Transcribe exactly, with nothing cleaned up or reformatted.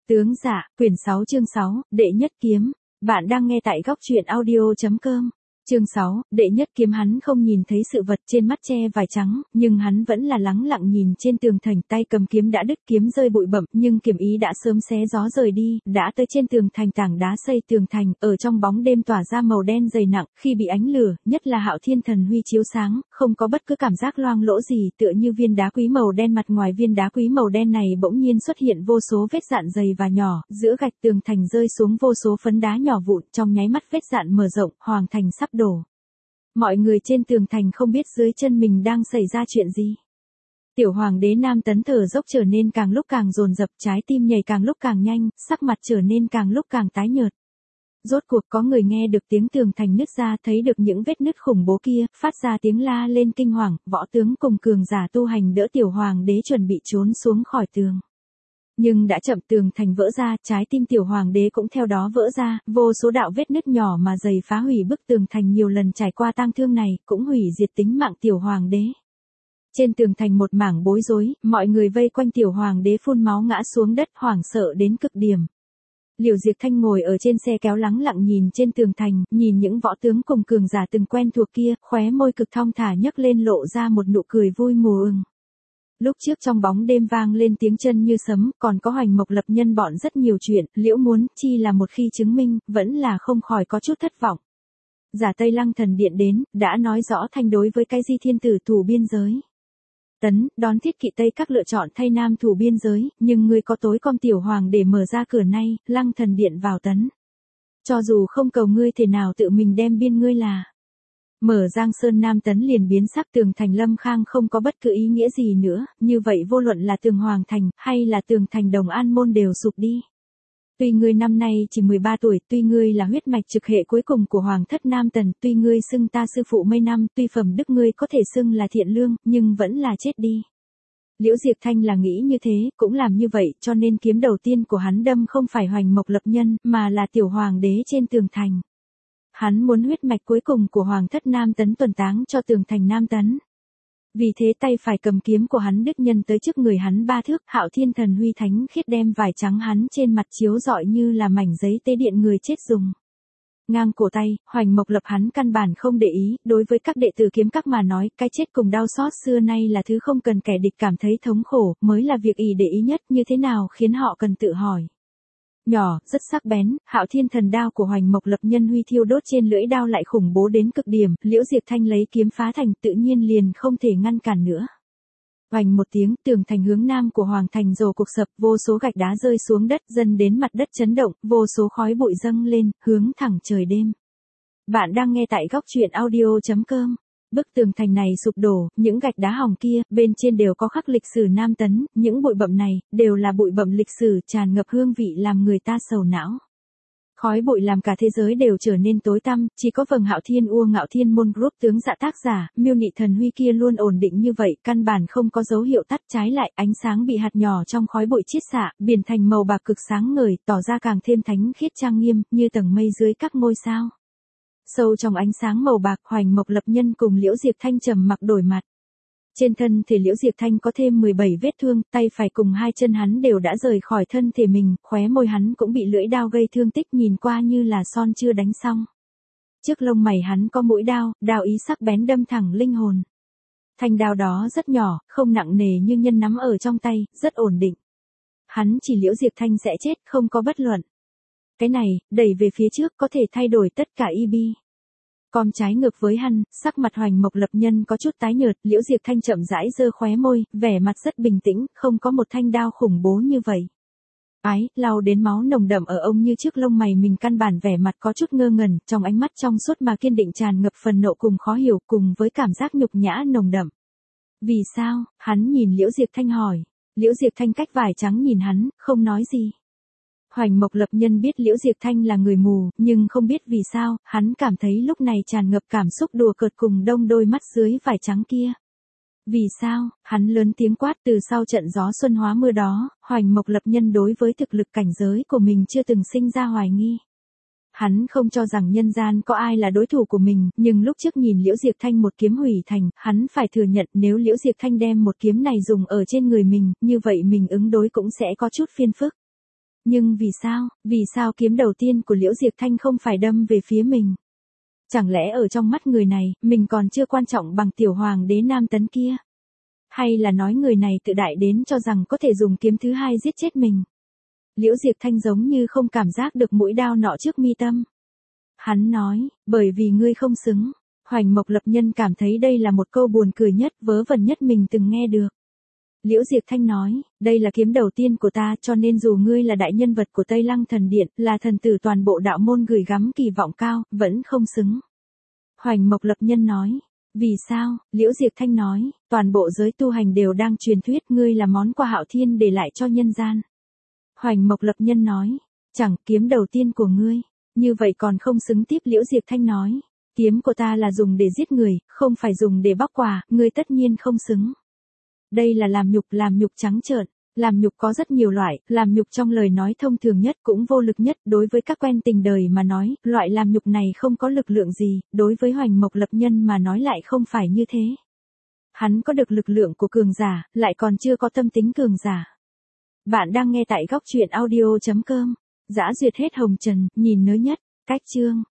Tướng dạ, quyển sáu chương sáu, đệ nhất kiếm. Bạn đang nghe tại góc truyện audio.com. Chương sáu, đệ nhất kiếm. Hắn không nhìn thấy sự vật trên mắt che vải trắng, nhưng hắn vẫn là lắng lặng nhìn trên tường thành, tay cầm kiếm đã đứt, kiếm rơi bụi bặm, nhưng kiếm ý đã sớm xé gió rời đi, đã tới trên tường thành. Tảng đá xây tường thành, ở trong bóng đêm tỏa ra màu đen dày nặng, khi bị ánh lửa, nhất là Hạo Thiên Thần Huy chiếu sáng, không có bất cứ cảm giác loang lỗ gì, tựa như viên đá quý màu đen. Mặt ngoài viên đá quý màu đen này bỗng nhiên xuất hiện vô số vết dạn dày và nhỏ, giữa gạch tường thành rơi xuống vô số phấn đá nhỏ vụn, trong nháy mắt vết dạn mở rộng, hoàng thành sắp đổ. Mọi người trên tường thành không biết dưới chân mình đang xảy ra chuyện gì. Tiểu hoàng đế Nam Tấn thở dốc trở nên càng lúc càng dồn dập, trái tim nhảy càng lúc càng nhanh, sắc mặt trở nên càng lúc càng tái nhợt. Rốt cuộc có người nghe được tiếng tường thành nứt ra, thấy được những vết nứt khủng bố kia, phát ra tiếng la lên kinh hoàng. Võ tướng cùng cường giả tu hành đỡ tiểu hoàng đế chuẩn bị trốn xuống khỏi tường. Nhưng đã chậm, tường thành vỡ ra, trái tim tiểu hoàng đế cũng theo đó vỡ ra, vô số đạo vết nứt nhỏ mà dày phá hủy bức tường thành. Nhiều lần trải qua tang thương này, cũng hủy diệt tính mạng tiểu hoàng đế. Trên tường thành một mảng bối rối, mọi người vây quanh tiểu hoàng đế phun máu ngã xuống đất, hoảng sợ đến cực điểm. Liễu Diệp Thanh ngồi ở trên xe kéo lắng lặng nhìn trên tường thành, nhìn những võ tướng cùng cường giả từng quen thuộc kia, khóe môi cực thong thả nhấc lên lộ ra một nụ cười vui mừng. Lúc trước trong bóng đêm vang lên tiếng chân như sấm, còn có Hoành Mộc Lập Nhân bọn rất nhiều chuyện, Liễu muốn chi là một khi chứng minh, vẫn là không khỏi có chút thất vọng. Giả Tây Lăng Thần Điện đến, đã nói rõ thanh đối với cái Di Thiên Tử thủ biên giới. Tấn, đón Thiết Kỵ Tây các lựa chọn thay Nam thủ biên giới, nhưng ngươi có tối com tiểu hoàng để mở ra cửa nay, Lăng Thần Điện vào tấn. Cho dù không cầu ngươi thể nào tự mình đem biên ngươi là. Mở Giang Sơn Nam Tấn liền biến sắc, tường thành Lâm Khang không có bất cứ ý nghĩa gì nữa, như vậy vô luận là tường Hoàng Thành, hay là tường thành Đồng An Môn đều sụp đi. Tuy ngươi năm nay chỉ mười ba tuổi, tuy ngươi là huyết mạch trực hệ cuối cùng của Hoàng thất Nam Tần, tuy ngươi xưng ta sư phụ mấy năm, tuy phẩm đức ngươi có thể xưng là thiện lương, nhưng vẫn là chết đi. Liễu Diệp Thanh là nghĩ như thế, cũng làm như vậy, cho nên kiếm đầu tiên của hắn đâm không phải Hoành Mộc Lập Nhân, mà là tiểu hoàng đế trên tường thành. Hắn muốn huyết mạch cuối cùng của Hoàng thất Nam Tấn tuần táng cho tường thành Nam Tấn. Vì thế tay phải cầm kiếm của hắn đích nhân tới trước người hắn ba thước, Hạo Thiên Thần Huy thánh khiết đem vải trắng hắn trên mặt chiếu rọi như là mảnh giấy tế điện người chết dùng. Ngang cổ tay, Hoành Mộc Lập hắn căn bản không để ý, đối với các đệ tử kiếm các mà nói, cái chết cùng đau xót xưa nay là thứ không cần kẻ địch cảm thấy thống khổ, mới là việc ỷ để ý nhất, như thế nào khiến họ cần tự hỏi. Nhỏ, rất sắc bén, Hạo Thiên Thần đao của Hoành Mộc Lập Nhân Huy thiêu đốt trên lưỡi đao lại khủng bố đến cực điểm, Liễu Diệp Thanh lấy kiếm phá thành, tự nhiên liền không thể ngăn cản nữa. Oành một tiếng, tường thành hướng nam của Hoàng thành rồ cục sập, vô số gạch đá rơi xuống đất, dần đến mặt đất chấn động, vô số khói bụi dâng lên, hướng thẳng trời đêm. Bạn đang nghe tại góc truyện audio.com. Bức tường thành này sụp đổ, những gạch đá hỏng kia, bên trên đều có khắc lịch sử Nam Tấn, những bụi bặm này, đều là bụi bặm lịch sử, tràn ngập hương vị làm người ta sầu não. Khói bụi làm cả thế giới đều trở nên tối tăm, chỉ có vầng Hạo Thiên Ua Ngạo Thiên Môn Group tướng dạ tác giả, Miêu Nị Thần Huy kia luôn ổn định như vậy, căn bản không có dấu hiệu tắt, trái lại, ánh sáng bị hạt nhỏ trong khói bụi chiết xạ, biển thành màu bạc cực sáng ngời, tỏ ra càng thêm thánh khiết trang nghiêm, như tầng mây dưới các ngôi sao. Sâu trong ánh sáng màu bạc, Hoành Mộc Lập Nhân cùng Liễu Diệp Thanh trầm mặc đổi mặt. Trên thân thể Liễu Diệp Thanh có thêm mười bảy vết thương, tay phải cùng hai chân hắn đều đã rời khỏi thân thể mình, khóe môi hắn cũng bị lưỡi đao gây thương tích, nhìn qua như là son chưa đánh xong. Trước lông mày hắn có mũi đao, đao ý sắc bén đâm thẳng linh hồn. Thanh đao đó rất nhỏ, không nặng nề nhưng nhân nắm ở trong tay, rất ổn định. Hắn chỉ Liễu Diệp Thanh sẽ chết, không có bất luận. Cái này, đẩy về phía trước có thể thay đổi tất cả i bê. Còn trái ngược với hắn, sắc mặt Hoành Mộc Lập Nhân có chút tái nhợt, Liễu Diệp Thanh chậm rãi giơ khóe môi, vẻ mặt rất bình tĩnh, không có một thanh đao khủng bố như vậy. Ái, lau đến máu nồng đậm ở ông như trước lông mày mình, căn bản vẻ mặt có chút ngơ ngẩn, trong ánh mắt trong suốt mà kiên định tràn ngập phần nộ cùng khó hiểu, cùng với cảm giác nhục nhã nồng đậm. Vì sao? Hắn nhìn Liễu Diệp Thanh hỏi. Liễu Diệp Thanh cách vải trắng nhìn hắn, không nói gì. Hoành Mộc Lập Nhân biết Liễu Diệp Thanh là người mù, nhưng không biết vì sao, hắn cảm thấy lúc này tràn ngập cảm xúc đùa cợt cùng đông đôi mắt dưới vải trắng kia. Vì sao? Hắn lớn tiếng quát. Từ sau trận gió xuân hóa mưa đó, Hoành Mộc Lập Nhân đối với thực lực cảnh giới của mình chưa từng sinh ra hoài nghi. Hắn không cho rằng nhân gian có ai là đối thủ của mình, nhưng lúc trước nhìn Liễu Diệp Thanh một kiếm hủy thành, hắn phải thừa nhận nếu Liễu Diệp Thanh đem một kiếm này dùng ở trên người mình, như vậy mình ứng đối cũng sẽ có chút phiền phức. Nhưng vì sao, vì sao kiếm đầu tiên của Liễu Diệp Thanh không phải đâm về phía mình? Chẳng lẽ ở trong mắt người này, mình còn chưa quan trọng bằng tiểu hoàng đế Nam Tấn kia? Hay là nói người này tự đại đến cho rằng có thể dùng kiếm thứ hai giết chết mình? Liễu Diệp Thanh giống như không cảm giác được mũi đao nọ trước mi tâm. Hắn nói, bởi vì ngươi không xứng. Hoành Mộc Lập Nhân cảm thấy đây là một câu buồn cười nhất, vớ vẩn nhất mình từng nghe được. Liễu Diệp Thanh nói, đây là kiếm đầu tiên của ta, cho nên dù ngươi là đại nhân vật của Tây Lăng Thần Điện, là thần tử toàn bộ đạo môn gửi gắm kỳ vọng cao, vẫn không xứng. Hoành Mộc Lập Nhân nói, vì sao? Liễu Diệp Thanh nói, toàn bộ giới tu hành đều đang truyền thuyết ngươi là món quà hạo thiên để lại cho nhân gian. Hoành Mộc Lập Nhân nói, chẳng, kiếm đầu tiên của ngươi, như vậy còn không xứng. Tiếp Liễu Diệp Thanh nói, kiếm của ta là dùng để giết người, không phải dùng để bóc quà, ngươi tất nhiên không xứng. Đây là làm nhục, làm nhục trắng trợn. Làm nhục có rất nhiều loại, làm nhục trong lời nói thông thường nhất cũng vô lực nhất. Đối với các quen tình đời mà nói, loại làm nhục này không có lực lượng gì, đối với Hoành Mộc Lập Nhân mà nói lại không phải như thế. Hắn có được lực lượng của cường giả, lại còn chưa có tâm tính cường giả. Bạn đang nghe tại góc truyện audio chấm com. Dã duyệt hết hồng trần, nhìn nớ nhất, cách chương.